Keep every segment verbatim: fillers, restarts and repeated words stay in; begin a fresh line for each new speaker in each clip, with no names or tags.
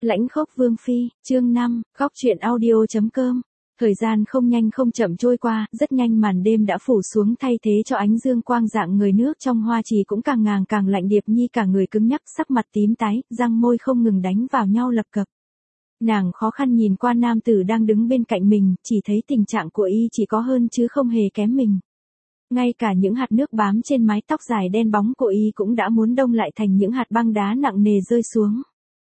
Lãnh khốc vương phi, chương năm, góc truyện audio chấm com. Thời gian không nhanh không chậm trôi qua, rất nhanh màn đêm đã phủ xuống thay thế cho ánh dương quang dạng người nước trong hoa trì cũng càng ngàng càng lạnh. Điệp Nhi cả người cứng nhắc, sắc mặt tím tái, răng môi không ngừng đánh vào nhau lập cập. Nàng khó khăn nhìn qua nam tử đang đứng bên cạnh mình, chỉ thấy tình trạng của y chỉ có hơn chứ không hề kém mình. Ngay cả những hạt nước bám trên mái tóc dài đen bóng của y cũng đã muốn đông lại thành những hạt băng đá nặng nề rơi xuống.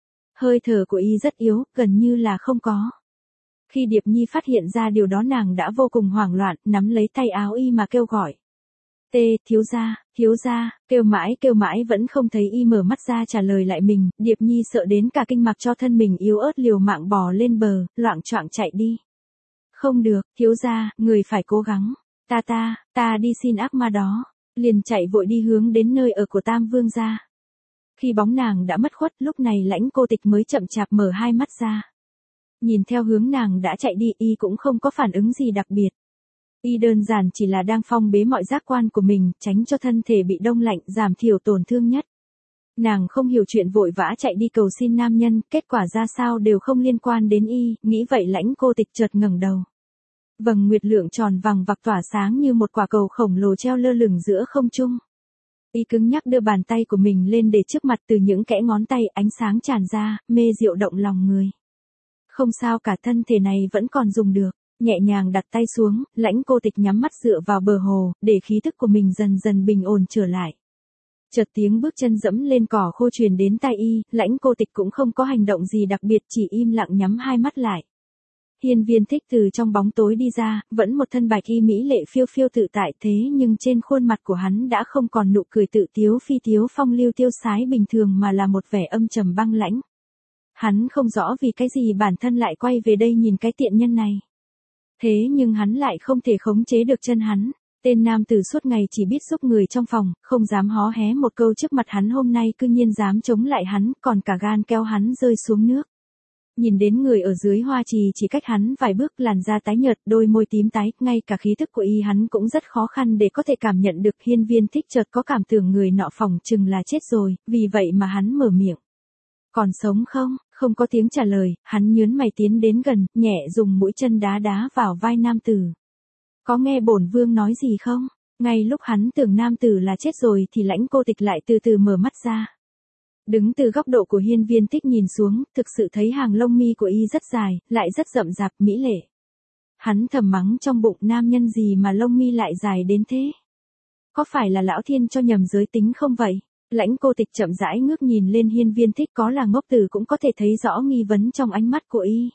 Hơi thở của y rất yếu, gần như là không có. Khi Điệp Nhi phát hiện ra điều đó nàng đã vô cùng hoảng loạn, nắm lấy tay áo y mà kêu gọi. Tê, thiếu gia, thiếu gia, kêu mãi kêu mãi vẫn không thấy y mở mắt ra trả lời lại mình. Điệp Nhi sợ đến cả kinh mặc cho thân mình yếu ớt liều mạng bò lên bờ, loạng choạng chạy đi. Không được, thiếu gia, người phải cố gắng. Ta ta, ta đi xin ác ma đó. Liền chạy vội đi hướng đến nơi ở của Tam Vương gia. Khi bóng nàng đã mất khuất, lúc này Lãnh Cô Tịch mới chậm chạp mở hai mắt ra. Nhìn theo hướng nàng đã chạy đi, y cũng không có phản ứng gì đặc biệt. Y đơn giản chỉ là đang phong bế mọi giác quan của mình, tránh cho thân thể bị đông lạnh, giảm thiểu tổn thương nhất. Nàng không hiểu chuyện vội vã chạy đi cầu xin nam nhân, kết quả ra sao đều không liên quan đến y, nghĩ vậy Lãnh Cô Tịch chợt ngẩng đầu. Vầng nguyệt lượng tròn vằng vặc tỏa sáng như một quả cầu khổng lồ treo lơ lửng giữa không trung. Y cứng nhắc đưa bàn tay của mình lên để trước mặt, từ những kẽ ngón tay ánh sáng tràn ra, mê diệu động lòng người. Không sao cả, thân thể này vẫn còn dùng được. Nhẹ nhàng đặt tay xuống, Lãnh Cô Tịch nhắm mắt dựa vào bờ hồ, để khí thức của mình dần dần bình ổn trở lại. Chợt tiếng bước chân dẫm lên cỏ khô truyền đến tai y, Lãnh Cô Tịch cũng không có hành động gì đặc biệt, chỉ im lặng nhắm hai mắt lại. Hiên Viên Thích từ trong bóng tối đi ra, vẫn một thân bạch y mỹ lệ phiêu phiêu tự tại, thế nhưng trên khuôn mặt của hắn đã không còn nụ cười tự tiếu phi tiếu phong lưu tiêu sái bình thường mà là một vẻ âm trầm băng lãnh. Hắn không rõ vì cái gì bản thân lại quay về đây nhìn cái tiện nhân này. Thế nhưng hắn lại không thể khống chế được chân hắn. Tên nam tử suốt ngày chỉ biết giúp người trong phòng, không dám hó hé một câu trước mặt hắn, hôm nay cư nhiên dám chống lại hắn, còn cả gan kéo hắn rơi xuống nước. Nhìn đến người ở dưới hoa trì chỉ cách hắn vài bước, làn da tái nhợt, đôi môi tím tái, ngay cả khí thức của y hắn cũng rất khó khăn để có thể cảm nhận được. Hiên Viên Thích chợt có cảm tưởng người nọ phòng chừng là chết rồi, vì vậy mà hắn mở miệng. Còn sống không? Không có tiếng trả lời, hắn nhớn mày tiến đến gần, nhẹ dùng mũi chân đá đá vào vai nam tử. Có nghe bổn vương nói gì không? Ngay lúc hắn tưởng nam tử là chết rồi thì Lãnh Cô Tịch lại từ từ mở mắt ra. Đứng từ góc độ của Hiên Viên Thích nhìn xuống, thực sự thấy hàng lông mi của y rất dài, lại rất rậm rạp, mỹ lệ. Hắn thầm mắng trong bụng, nam nhân gì mà lông mi lại dài đến thế? Có phải là lão thiên cho nhầm giới tính không vậy? Lãnh Cô Tịch chậm rãi ngước nhìn lên Hiên Viên Thích, có là ngốc tử cũng có thể thấy rõ nghi vấn trong ánh mắt của y.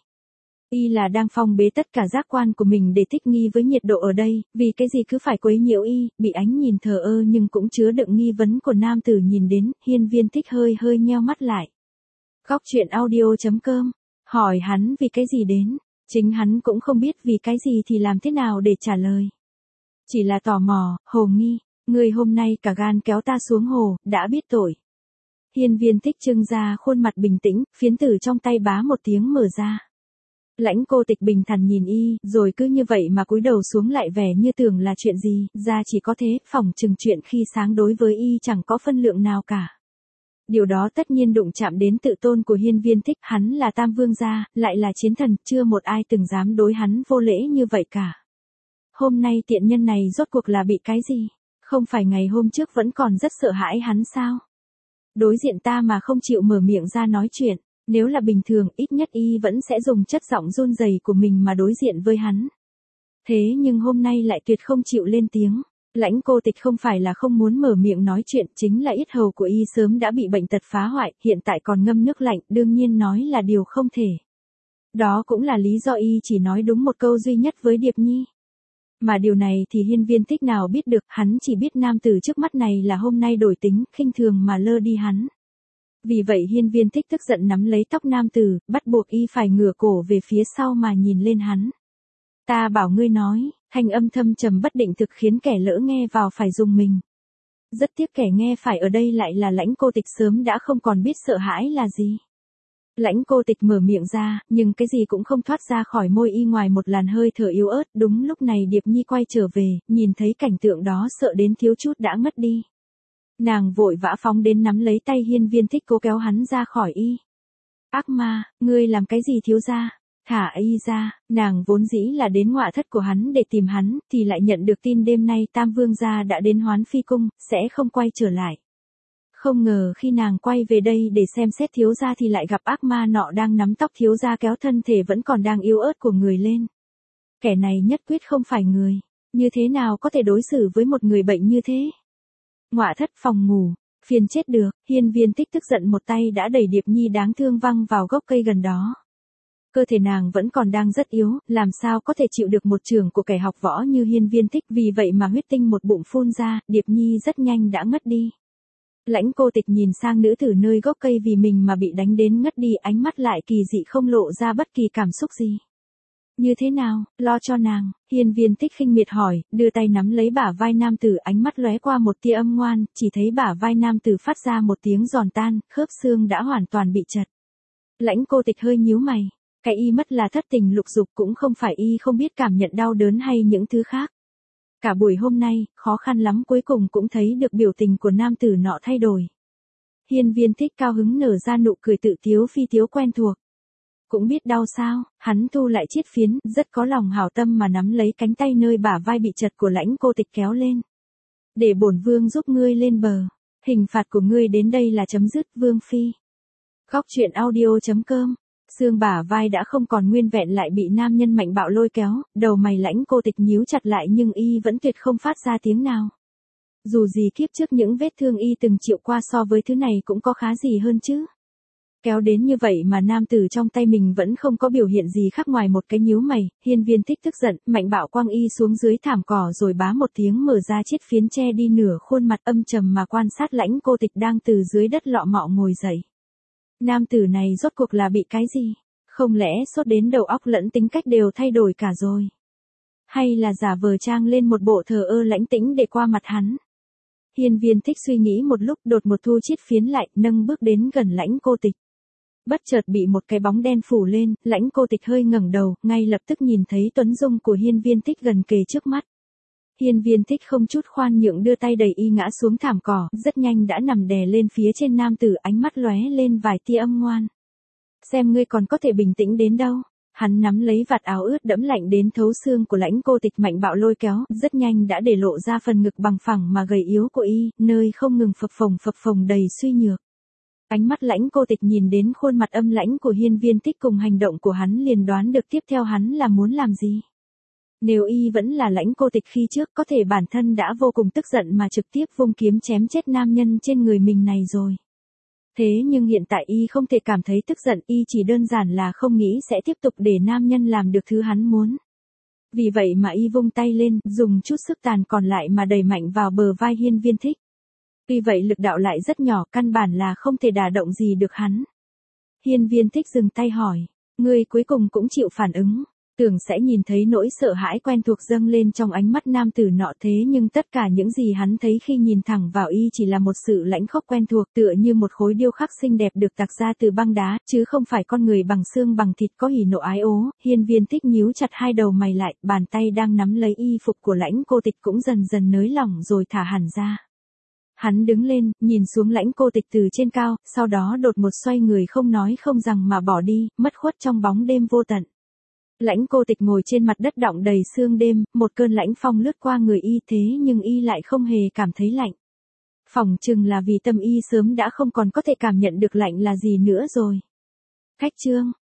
Y là đang phong bế tất cả giác quan của mình để thích nghi với nhiệt độ ở đây, vì cái gì cứ phải quấy nhiễu y. Bị ánh nhìn thờ ơ nhưng cũng chứa đựng nghi vấn của nam tử nhìn đến, Hiên Viên Thích hơi hơi nheo mắt lại. Góc truyện audio chấm com, hỏi hắn vì cái gì đến, chính hắn cũng không biết vì cái gì thì làm thế nào để trả lời. Chỉ là tò mò, hồ nghi, người hôm nay cả gan kéo ta xuống hồ, đã biết tội. Hiên Viên Thích trưng ra khuôn mặt bình tĩnh, phiến tử trong tay bá một tiếng mở ra. Lãnh Cô Tịch bình thản nhìn y, rồi cứ như vậy mà cúi đầu xuống, lại vẻ như tưởng là chuyện gì, ra chỉ có thế, phỏng chừng chuyện khi sáng đối với y chẳng có phân lượng nào cả. Điều đó tất nhiên đụng chạm đến tự tôn của Hiên Viên Thích, hắn là Tam Vương gia, lại là chiến thần, chưa một ai từng dám đối hắn vô lễ như vậy cả. Hôm nay tiện nhân này rốt cuộc là bị cái gì? Không phải ngày hôm trước vẫn còn rất sợ hãi hắn sao? Đối diện ta mà không chịu mở miệng ra nói chuyện. Nếu là bình thường, ít nhất y vẫn sẽ dùng chất giọng run rẩy của mình mà đối diện với hắn. Thế nhưng hôm nay lại tuyệt không chịu lên tiếng. Lãnh Cô Tịch không phải là không muốn mở miệng nói chuyện, chính là yết hầu của y sớm đã bị bệnh tật phá hoại, hiện tại còn ngâm nước lạnh, đương nhiên nói là điều không thể. Đó cũng là lý do y chỉ nói đúng một câu duy nhất với Điệp Nhi. Mà điều này thì Hiên Viên Thích nào biết được, hắn chỉ biết nam tử trước mắt này là hôm nay đổi tính, khinh thường mà lơ đi hắn. Vì vậy Hiên Viên Thích tức giận nắm lấy tóc nam tử, bắt buộc y phải ngửa cổ về phía sau mà nhìn lên hắn. Ta bảo ngươi nói, thanh âm thâm trầm bất định thực khiến kẻ lỡ nghe vào phải rùng mình. Rất tiếc kẻ nghe phải ở đây lại là Lãnh Cô Tịch, sớm đã không còn biết sợ hãi là gì. Lãnh Cô Tịch mở miệng ra, nhưng cái gì cũng không thoát ra khỏi môi y ngoài một làn hơi thở yếu ớt. Đúng lúc này Điệp Nhi quay trở về, nhìn thấy cảnh tượng đó sợ đến thiếu chút đã ngất đi. Nàng vội vã phóng đến nắm lấy tay Hiên Viên Thích, cố kéo hắn ra khỏi y. Ác ma, ngươi làm cái gì thiếu gia? Thả y ra, nàng vốn dĩ là đến ngọa thất của hắn để tìm hắn, thì lại nhận được tin đêm nay Tam Vương gia đã đến Hoán Phi cung, sẽ không quay trở lại. Không ngờ khi nàng quay về đây để xem xét thiếu gia thì lại gặp ác ma nọ đang nắm tóc thiếu gia kéo thân thể vẫn còn đang yếu ớt của người lên. Kẻ này nhất quyết không phải người, như thế nào có thể đối xử với một người bệnh như thế? Ngọa thất phòng ngủ, phiền chết được, Hiên Viên Tích tức giận một tay đã đẩy Điệp Nhi đáng thương văng vào gốc cây gần đó. Cơ thể nàng vẫn còn đang rất yếu, làm sao có thể chịu được một trường của kẻ học võ như Hiên Viên Tích, vì vậy mà huyết tinh một bụng phun ra, Điệp Nhi rất nhanh đã ngất đi. Lãnh Cô Tịch nhìn sang nữ tử nơi gốc cây vì mình mà bị đánh đến ngất đi, ánh mắt lại kỳ dị không lộ ra bất kỳ cảm xúc gì. Như thế nào, lo cho nàng, Hiên Viên Tích khinh miệt hỏi, đưa tay nắm lấy bả vai nam tử, ánh mắt lóe qua một tia âm ngoan, chỉ thấy bả vai nam tử phát ra một tiếng giòn tan, khớp xương đã hoàn toàn bị chật. Lãnh Cô Tịch hơi nhíu mày, cái y mất là thất tình lục dục, cũng không phải y không biết cảm nhận đau đớn hay những thứ khác. Cả buổi hôm nay, khó khăn lắm cuối cùng cũng thấy được biểu tình của nam tử nọ thay đổi. Hiên Viên Tích cao hứng nở ra nụ cười tự tiếu phi tiếu quen thuộc. Cũng biết đau sao, hắn thu lại chiết phiến, rất có lòng hảo tâm mà nắm lấy cánh tay nơi bả vai bị chật của Lãnh Cô Tịch kéo lên. Để bổn vương giúp ngươi lên bờ, hình phạt của ngươi đến đây là chấm dứt, vương phi. Góc truyện audio chấm com. Xương bả vai đã không còn nguyên vẹn lại bị nam nhân mạnh bạo lôi kéo, đầu mày Lãnh Cô Tịch nhíu chặt lại nhưng y vẫn tuyệt không phát ra tiếng nào. Dù gì kiếp trước những vết thương y từng chịu qua so với thứ này cũng có khá gì hơn chứ. Kéo đến như vậy mà nam tử trong tay mình vẫn không có biểu hiện gì khác ngoài một cái nhíu mày. Hiên Viên Tích tức giận, mạnh bạo quăng y xuống dưới thảm cỏ rồi bá một tiếng mở ra chiếc phiến che đi nửa khuôn mặt, âm trầm mà quan sát Lãnh Cô Tịch đang từ dưới đất lọ mọ ngồi dậy. Nam tử này rốt cuộc là bị cái gì? Không lẽ sốt đến đầu óc lẫn tính cách đều thay đổi cả rồi? Hay là giả vờ trang lên một bộ thờ ơ lãnh tĩnh để qua mặt hắn? Hiên Viên Tích suy nghĩ một lúc, đột một thu chiết phiến lại, nâng bước đến gần Lãnh Cô Tịch. Bất chợt bị một cái bóng đen phủ lên, Lãnh Cô Tịch hơi ngẩng đầu, ngay lập tức nhìn thấy tuấn dung của Hiên Viên Tích gần kề trước mắt. Hiên Viên Tích không chút khoan nhượng đưa tay đẩy y ngã xuống thảm cỏ, rất nhanh đã nằm đè lên phía trên nam tử, ánh mắt lóe lên vài tia âm ngoan. Xem ngươi còn có thể bình tĩnh đến đâu. Hắn nắm lấy vạt áo ướt đẫm lạnh đến thấu xương của Lãnh Cô Tịch mạnh bạo lôi kéo, rất nhanh đã để lộ ra phần ngực bằng phẳng mà gầy yếu của y, nơi không ngừng phập phồng phập phồng đầy suy nhược. Ánh mắt Lãnh Cô Tịch nhìn đến khuôn mặt âm lãnh của Hiên Viên Tích cùng hành động của hắn liền đoán được tiếp theo hắn là muốn làm gì. Nếu y vẫn là Lãnh Cô Tịch khi trước, có thể bản thân đã vô cùng tức giận mà trực tiếp vung kiếm chém chết nam nhân trên người mình này rồi. Thế nhưng hiện tại y không thể cảm thấy tức giận, y chỉ đơn giản là không nghĩ sẽ tiếp tục để nam nhân làm được thứ hắn muốn. Vì vậy mà y vung tay lên, dùng chút sức tàn còn lại mà đẩy mạnh vào bờ vai Hiên Viên Tích. Vì vậy lực đạo lại rất nhỏ, căn bản là không thể đả động gì được hắn. Hiên Viên Tích dừng tay hỏi, ngươi cuối cùng cũng chịu phản ứng. Tưởng sẽ nhìn thấy nỗi sợ hãi quen thuộc dâng lên trong ánh mắt nam tử nọ, thế nhưng tất cả những gì hắn thấy khi nhìn thẳng vào y chỉ là một sự lãnh khốc quen thuộc, tựa như một khối điêu khắc xinh đẹp được tạc ra từ băng đá, chứ không phải con người bằng xương bằng thịt có hỉ nộ ái ố. Hiên Viên Tích nhíu chặt hai đầu mày lại, bàn tay đang nắm lấy y phục của Lãnh Cô Tịch cũng dần dần nới lỏng rồi thả hẳn ra. Hắn đứng lên, nhìn xuống Lãnh Cô Tịch từ trên cao, sau đó đột một xoay người không nói không rằng mà bỏ đi, mất khuất trong bóng đêm vô tận. Lãnh Cô Tịch ngồi trên mặt đất đọng đầy sương đêm, một cơn lãnh phong lướt qua người y, thế nhưng y lại không hề cảm thấy lạnh. Phỏng chừng là vì tâm y sớm đã không còn có thể cảm nhận được lạnh là gì nữa rồi. Khách chương